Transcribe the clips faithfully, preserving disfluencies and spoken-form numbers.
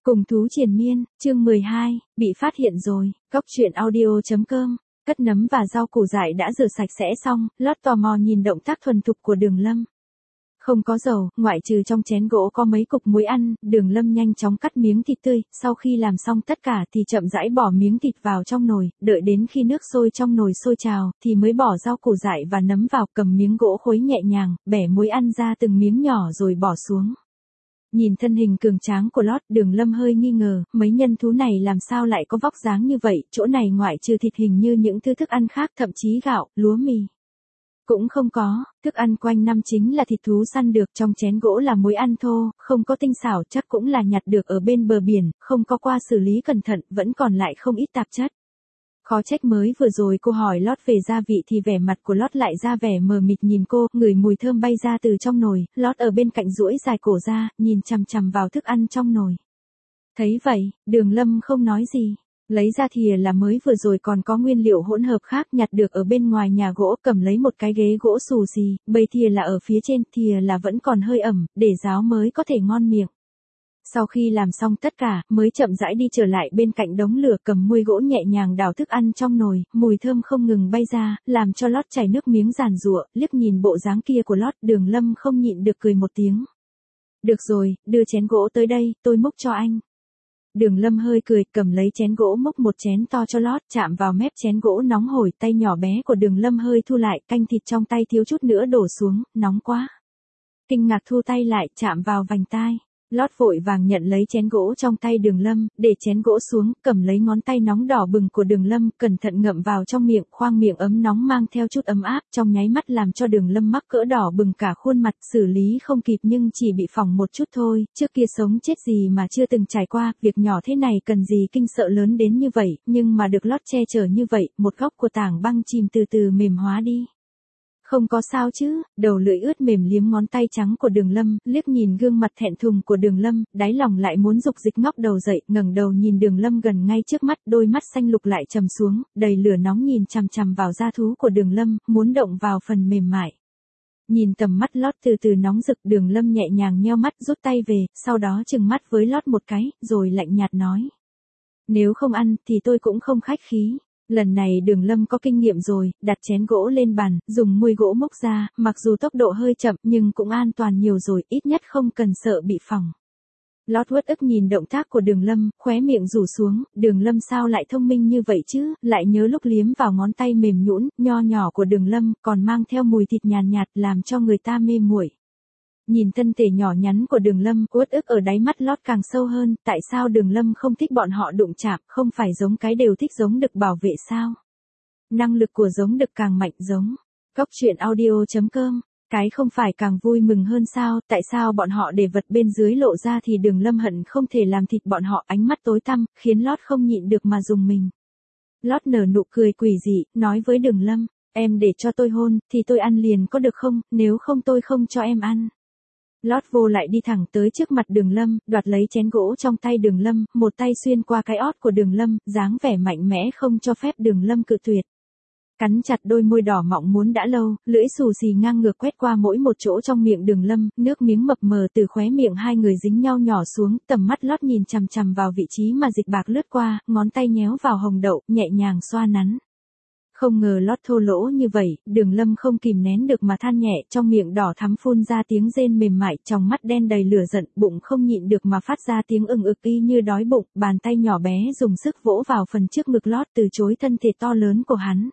Cùng thú triền miên, chương mười hai, bị phát hiện rồi, Cóc truyện audio chấm com, cất nấm và rau củ dại đã rửa sạch sẽ xong, Lót tò mò nhìn động tác thuần thục của Đường Lâm. Không có dầu, ngoại trừ trong chén gỗ có mấy cục muối ăn, Đường Lâm nhanh chóng cắt miếng thịt tươi, sau khi làm xong tất cả thì chậm rãi bỏ miếng thịt vào trong nồi, đợi đến khi nước sôi trong nồi sôi trào, thì mới bỏ rau củ dại và nấm vào, cầm miếng gỗ khuấy nhẹ nhàng, bẻ muối ăn ra từng miếng nhỏ rồi bỏ xuống. Nhìn thân hình cường tráng của Lót, Đường Lâm hơi nghi ngờ, mấy nhân thú này làm sao lại có vóc dáng như vậy, chỗ này ngoại trừ thịt hình như những thứ thức ăn khác, thậm chí gạo, lúa mì cũng không có, thức ăn quanh năm chính là thịt thú săn được, trong chén gỗ là muối ăn thô, không có tinh xảo, chắc cũng là nhặt được ở bên bờ biển, không có qua xử lý cẩn thận, vẫn còn lại không ít tạp chất. Khó trách mới vừa rồi cô hỏi Lót về gia vị thì vẻ mặt của Lót lại ra vẻ mờ mịt nhìn cô, ngửi mùi thơm bay ra từ trong nồi, Lót ở bên cạnh duỗi dài cổ ra, nhìn chằm chằm vào thức ăn trong nồi. Thấy vậy, Đường Lâm không nói gì, lấy ra thìa là mới vừa rồi còn có nguyên liệu hỗn hợp khác nhặt được ở bên ngoài nhà gỗ, cầm lấy một cái ghế gỗ xù xì, bầy thìa là ở phía trên, thìa là vẫn còn hơi ẩm, để ráo mới có thể ngon miệng. Sau khi làm xong tất cả, mới chậm rãi đi trở lại bên cạnh đống lửa, cầm muôi gỗ nhẹ nhàng đảo thức ăn trong nồi, mùi thơm không ngừng bay ra, làm cho Lót chảy nước miếng giàn giụa, liếc nhìn bộ dáng kia của Lót, Đường Lâm không nhịn được cười một tiếng. Được rồi, đưa chén gỗ tới đây, tôi múc cho anh. Đường Lâm hơi cười, cầm lấy chén gỗ múc một chén to cho Lót, chạm vào mép chén gỗ nóng hổi, tay nhỏ bé của Đường Lâm hơi thu lại, canh thịt trong tay thiếu chút nữa đổ xuống, nóng quá. Kinh ngạc thu tay lại, chạm vào vành tai. Lót vội vàng nhận lấy chén gỗ trong tay Đường Lâm, để chén gỗ xuống, cầm lấy ngón tay nóng đỏ bừng của Đường Lâm, cẩn thận ngậm vào trong miệng, khoang miệng ấm nóng mang theo chút ấm áp, trong nháy mắt làm cho Đường Lâm mắc cỡ đỏ bừng cả khuôn mặt, xử lý không kịp nhưng chỉ bị phỏng một chút thôi, trước kia sống chết gì mà chưa từng trải qua, việc nhỏ thế này cần gì kinh sợ lớn đến như vậy, nhưng mà được Lót che chở như vậy, một góc của tảng băng chìm từ từ mềm hóa đi. Không có sao chứ, đầu lưỡi ướt mềm liếm ngón tay trắng của Đường Lâm, liếc nhìn gương mặt thẹn thùng của Đường Lâm, đáy lòng lại muốn dục dịch ngóc đầu dậy, ngẩng đầu nhìn Đường Lâm gần ngay trước mắt, đôi mắt xanh lục lại trầm xuống, đầy lửa nóng nhìn chằm chằm vào da thú của Đường Lâm, muốn động vào phần mềm mại. Nhìn tầm mắt Lót từ từ nóng rực, Đường Lâm nhẹ nhàng nheo mắt, rút tay về, sau đó trừng mắt với Lót một cái, rồi lạnh nhạt nói: "Nếu không ăn thì tôi cũng không khách khí." Lần này Đường Lâm có kinh nghiệm rồi, đặt chén gỗ lên bàn, dùng muôi gỗ múc ra, mặc dù tốc độ hơi chậm nhưng cũng an toàn nhiều rồi, ít nhất không cần sợ bị phỏng. Lót uất ức nhìn động tác của Đường Lâm, khóe miệng rủ xuống, Đường Lâm sao lại thông minh như vậy chứ, lại nhớ lúc liếm vào ngón tay mềm nhũn, nho nhỏ của Đường Lâm, còn mang theo mùi thịt nhàn nhạt, nhạt làm cho người ta mê muội. Nhìn thân thể nhỏ nhắn của Đường Lâm, uất ức ở đáy mắt Lót càng sâu hơn, tại sao Đường Lâm không thích bọn họ đụng chạm, không phải giống cái đều thích giống đực bảo vệ sao? Năng lực của giống đực càng mạnh giống. Cóc truyện audio chấm com, cái không phải càng vui mừng hơn sao, tại sao bọn họ để vật bên dưới lộ ra thì Đường Lâm hận không thể làm thịt bọn họ, ánh mắt tối tăm, khiến Lót không nhịn được mà dùng mình. Lót nở nụ cười quỷ dị, nói với Đường Lâm, em để cho tôi hôn, thì tôi ăn liền có được không, nếu không tôi không cho em ăn. Lót vô lại đi thẳng tới trước mặt Đường Lâm, đoạt lấy chén gỗ trong tay Đường Lâm, một tay xuyên qua cái ót của Đường Lâm, dáng vẻ mạnh mẽ không cho phép Đường Lâm cự tuyệt. Cắn chặt đôi môi đỏ mọng muốn đã lâu, lưỡi xù xì ngang ngược quét qua mỗi một chỗ trong miệng Đường Lâm, nước miếng mập mờ từ khóe miệng hai người dính nhau nhỏ xuống, tầm mắt Lót nhìn chằm chằm vào vị trí mà dịch bạc lướt qua, ngón tay nhéo vào hồng đậu, nhẹ nhàng xoa nắn. Không ngờ Lót thô lỗ như vậy, Đường Lâm không kìm nén được mà than nhẹ, trong miệng đỏ thắm phun ra tiếng rên mềm mại, trong mắt đen đầy lửa giận, bụng không nhịn được mà phát ra tiếng ừng ực y như đói bụng, bàn tay nhỏ bé dùng sức vỗ vào phần trước ngực Lót, từ chối thân thể to lớn của hắn.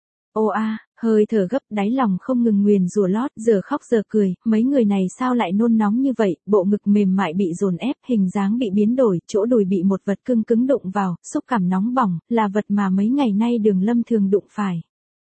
Ô a, hơi thở gấp, đáy lòng không ngừng nguyền rủa Lót, giờ khóc giờ cười, mấy người này sao lại nôn nóng như vậy, bộ ngực mềm mại bị dồn ép, hình dáng bị biến đổi, chỗ đùi bị một vật cưng cứng đụng vào, xúc cảm nóng bỏng, là vật mà mấy ngày nay Đường Lâm thường đụng phải.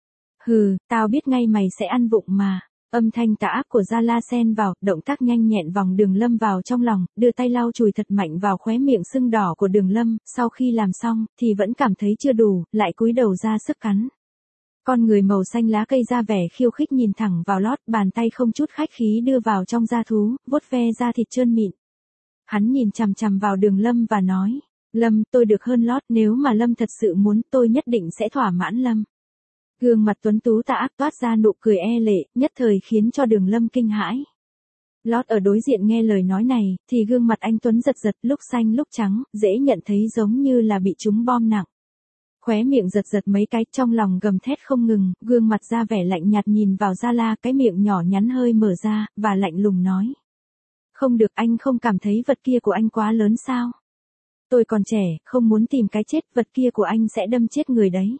Hừ, tao biết ngay mày sẽ ăn vụng mà. Âm thanh tà ác của Gia La xen vào, động tác nhanh nhẹn vòng Đường Lâm vào trong lòng, đưa tay lau chùi thật mạnh vào khóe miệng sưng đỏ của Đường Lâm, sau khi làm xong, thì vẫn cảm thấy chưa đủ, lại cúi đầu ra sức cắn. Con người màu xanh lá cây ra vẻ khiêu khích nhìn thẳng vào Lót, bàn tay không chút khách khí đưa vào trong da thú, vuốt ve da thịt trơn mịn. Hắn nhìn chằm chằm vào Đường Lâm và nói, Lâm, tôi được hơn Lót, nếu mà Lâm thật sự muốn, tôi nhất định sẽ thỏa mãn Lâm. Gương mặt tuấn tú tà ác toát ra nụ cười e lệ, nhất thời khiến cho Đường Lâm kinh hãi. Lót ở đối diện nghe lời nói này, thì gương mặt anh Tuấn giật giật, lúc xanh lúc trắng, dễ nhận thấy giống như là bị trúng bom nặng. Khóe miệng giật giật mấy cái, trong lòng gầm thét không ngừng, gương mặt ra vẻ lạnh nhạt nhìn vào Gia La, cái miệng nhỏ nhắn hơi mở ra, và lạnh lùng nói. Không được, anh không cảm thấy vật kia của anh quá lớn sao? Tôi còn trẻ, không muốn tìm cái chết, vật kia của anh sẽ đâm chết người đấy.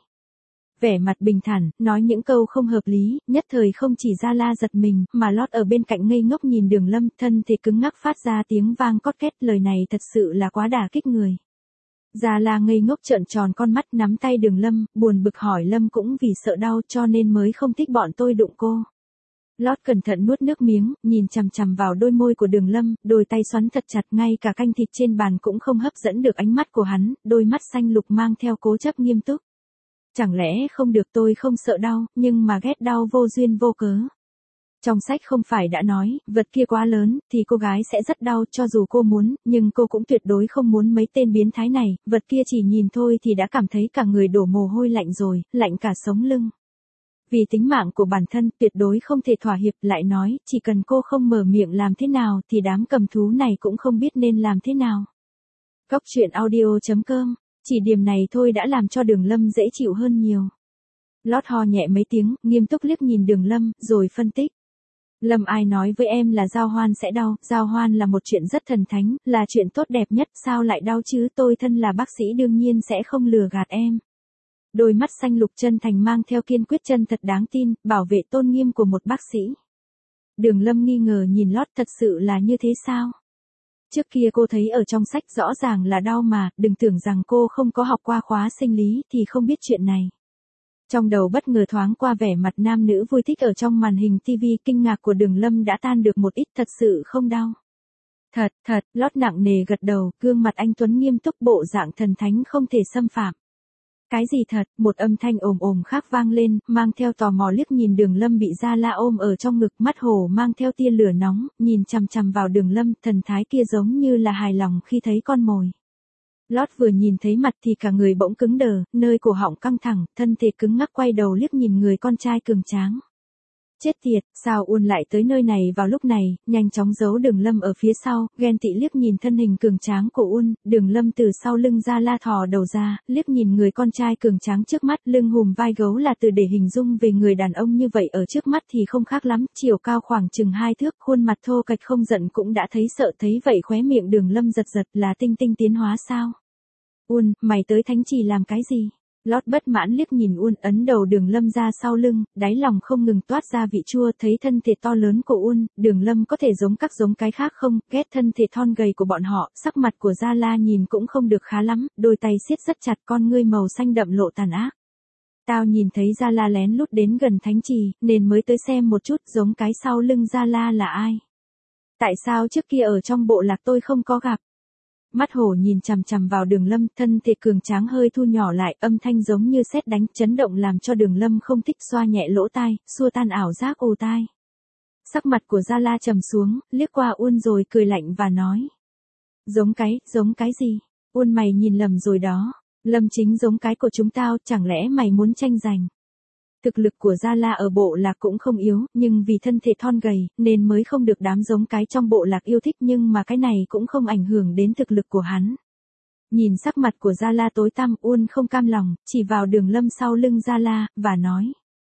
Vẻ mặt bình thản, nói những câu không hợp lý, nhất thời không chỉ Gia La giật mình, mà Lót ở bên cạnh ngây ngốc nhìn Đường Lâm, thân thể cứng ngắc phát ra tiếng vang cót két, lời này thật sự là quá đả kích người. Gia La ngây ngốc trợn tròn con mắt, nắm tay Đường Lâm, buồn bực hỏi Lâm cũng vì sợ đau cho nên mới không thích bọn tôi đụng cô. Lót cẩn thận nuốt nước miếng, nhìn chằm chằm vào đôi môi của Đường Lâm, đôi tay xoắn thật chặt, ngay cả canh thịt trên bàn cũng không hấp dẫn được ánh mắt của hắn, đôi mắt xanh lục mang theo cố chấp nghiêm túc. Chẳng lẽ không được, tôi không sợ đau, nhưng mà ghét đau vô duyên vô cớ. Trong sách không phải đã nói, vật kia quá lớn, thì cô gái sẽ rất đau cho dù cô muốn, nhưng cô cũng tuyệt đối không muốn mấy tên biến thái này, vật kia chỉ nhìn thôi thì đã cảm thấy cả người đổ mồ hôi lạnh rồi, lạnh cả sống lưng. Vì tính mạng của bản thân tuyệt đối không thể thỏa hiệp, lại nói, chỉ cần cô không mở miệng làm thế nào thì đám cầm thú này cũng không biết nên làm thế nào. Góc truyện audio chấm com, chỉ điểm này thôi đã làm cho Đường Lâm dễ chịu hơn nhiều. Lót ho nhẹ mấy tiếng, nghiêm túc liếc nhìn Đường Lâm, rồi phân tích. Lâm, ai nói với em là giao hoan sẽ đau, giao hoan là một chuyện rất thần thánh, là chuyện tốt đẹp nhất, sao lại đau chứ, tôi thân là bác sĩ đương nhiên sẽ không lừa gạt em. Đôi mắt xanh lục chân thành mang theo kiên quyết chân thật đáng tin, bảo vệ tôn nghiêm của một bác sĩ. Đường Lâm nghi ngờ nhìn Lót, thật sự là như thế sao? Trước kia cô thấy ở trong sách rõ ràng là đau mà, đừng tưởng rằng cô không có học qua khóa sinh lý thì không biết chuyện này. Trong đầu bất ngờ thoáng qua vẻ mặt nam nữ vui thích ở trong màn hình ti vi, kinh ngạc của Đường Lâm đã tan được một ít, thật sự không đau. Thật, thật, Lót nặng nề gật đầu, gương mặt anh Tuấn nghiêm túc, bộ dạng thần thánh không thể xâm phạm. Cái gì thật, một âm thanh ồm ồm khác vang lên, mang theo tò mò liếc nhìn Đường Lâm bị Gia La ôm ở trong ngực, mắt hổ mang theo tia lửa nóng, nhìn chằm chằm vào Đường Lâm, thần thái kia giống như là hài lòng khi thấy con mồi. Lót vừa nhìn thấy mặt thì cả người bỗng cứng đờ, nơi cổ họng căng thẳng, thân thể cứng ngắc, quay đầu liếc nhìn người con trai cường tráng. Chết tiệt, sao Uôn lại tới nơi này vào lúc này, nhanh chóng giấu Đường Lâm ở phía sau, ghen tị liếc nhìn thân hình cường tráng của Uôn, Đường Lâm từ sau lưng Gia La thò đầu ra, liếc nhìn người con trai cường tráng trước mắt, lưng hùm vai gấu là từ để hình dung về người đàn ông như vậy ở trước mắt thì không khác lắm, chiều cao khoảng chừng hai thước, khuôn mặt thô kệch không giận cũng đã thấy sợ, thấy vậy khóe miệng Đường Lâm giật giật, là tinh tinh tiến hóa sao? Uôn, mày tới thánh trì làm cái gì? Lót bất mãn liếc nhìn Uôn, ấn đầu Đường Lâm ra sau lưng, đáy lòng không ngừng toát ra vị chua, thấy thân thể to lớn của Uôn, Đường Lâm có thể giống các giống cái khác không, ghét thân thể thon gầy của bọn họ, sắc mặt của Gia La nhìn cũng không được khá lắm, đôi tay siết rất chặt, con ngươi màu xanh đậm lộ tàn ác. Tao nhìn thấy Gia La lén lút đến gần thánh trì, nên mới tới xem một chút, giống cái sau lưng Gia La là ai? Tại sao trước kia ở trong bộ lạc tôi không có gặp? Mắt hổ nhìn chằm chằm vào Đường Lâm, thân thể cường tráng hơi thu nhỏ lại, âm thanh giống như sét đánh, chấn động làm cho Đường Lâm không thích, xoa nhẹ lỗ tai, xua tan ảo giác ù tai. Sắc mặt của Gia La trầm xuống, liếc qua Uôn rồi cười lạnh và nói. Giống cái, giống cái gì? Uôn, mày nhìn lầm rồi đó. Lâm chính giống cái của chúng tao, chẳng lẽ mày muốn tranh giành? Thực lực của Gia La ở bộ lạc cũng không yếu, nhưng vì thân thể thon gầy, nên mới không được đám giống cái trong bộ lạc yêu thích, nhưng mà cái này cũng không ảnh hưởng đến thực lực của hắn. Nhìn sắc mặt của Gia La tối tăm, Uôn không cam lòng, chỉ vào Đường Lâm sau lưng Gia La, và nói.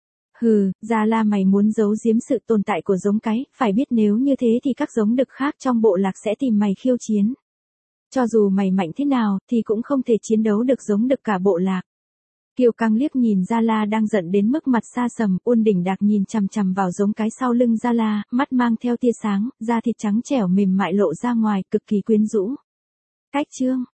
Hừ, Gia La, mày muốn giấu giếm sự tồn tại của giống cái, phải biết nếu như thế thì các giống đực khác trong bộ lạc sẽ tìm mày khiêu chiến. Cho dù mày mạnh thế nào, thì cũng không thể chiến đấu được giống đực cả bộ lạc. Kiều căng liếc nhìn Gia La đang giận đến mức mặt xa sầm, Uôn đỉnh đạc nhìn chằm chằm vào giống cái sau lưng Gia La, mắt mang theo tia sáng, da thịt trắng trẻo mềm mại lộ ra ngoài, cực kỳ quyến rũ. Cách chương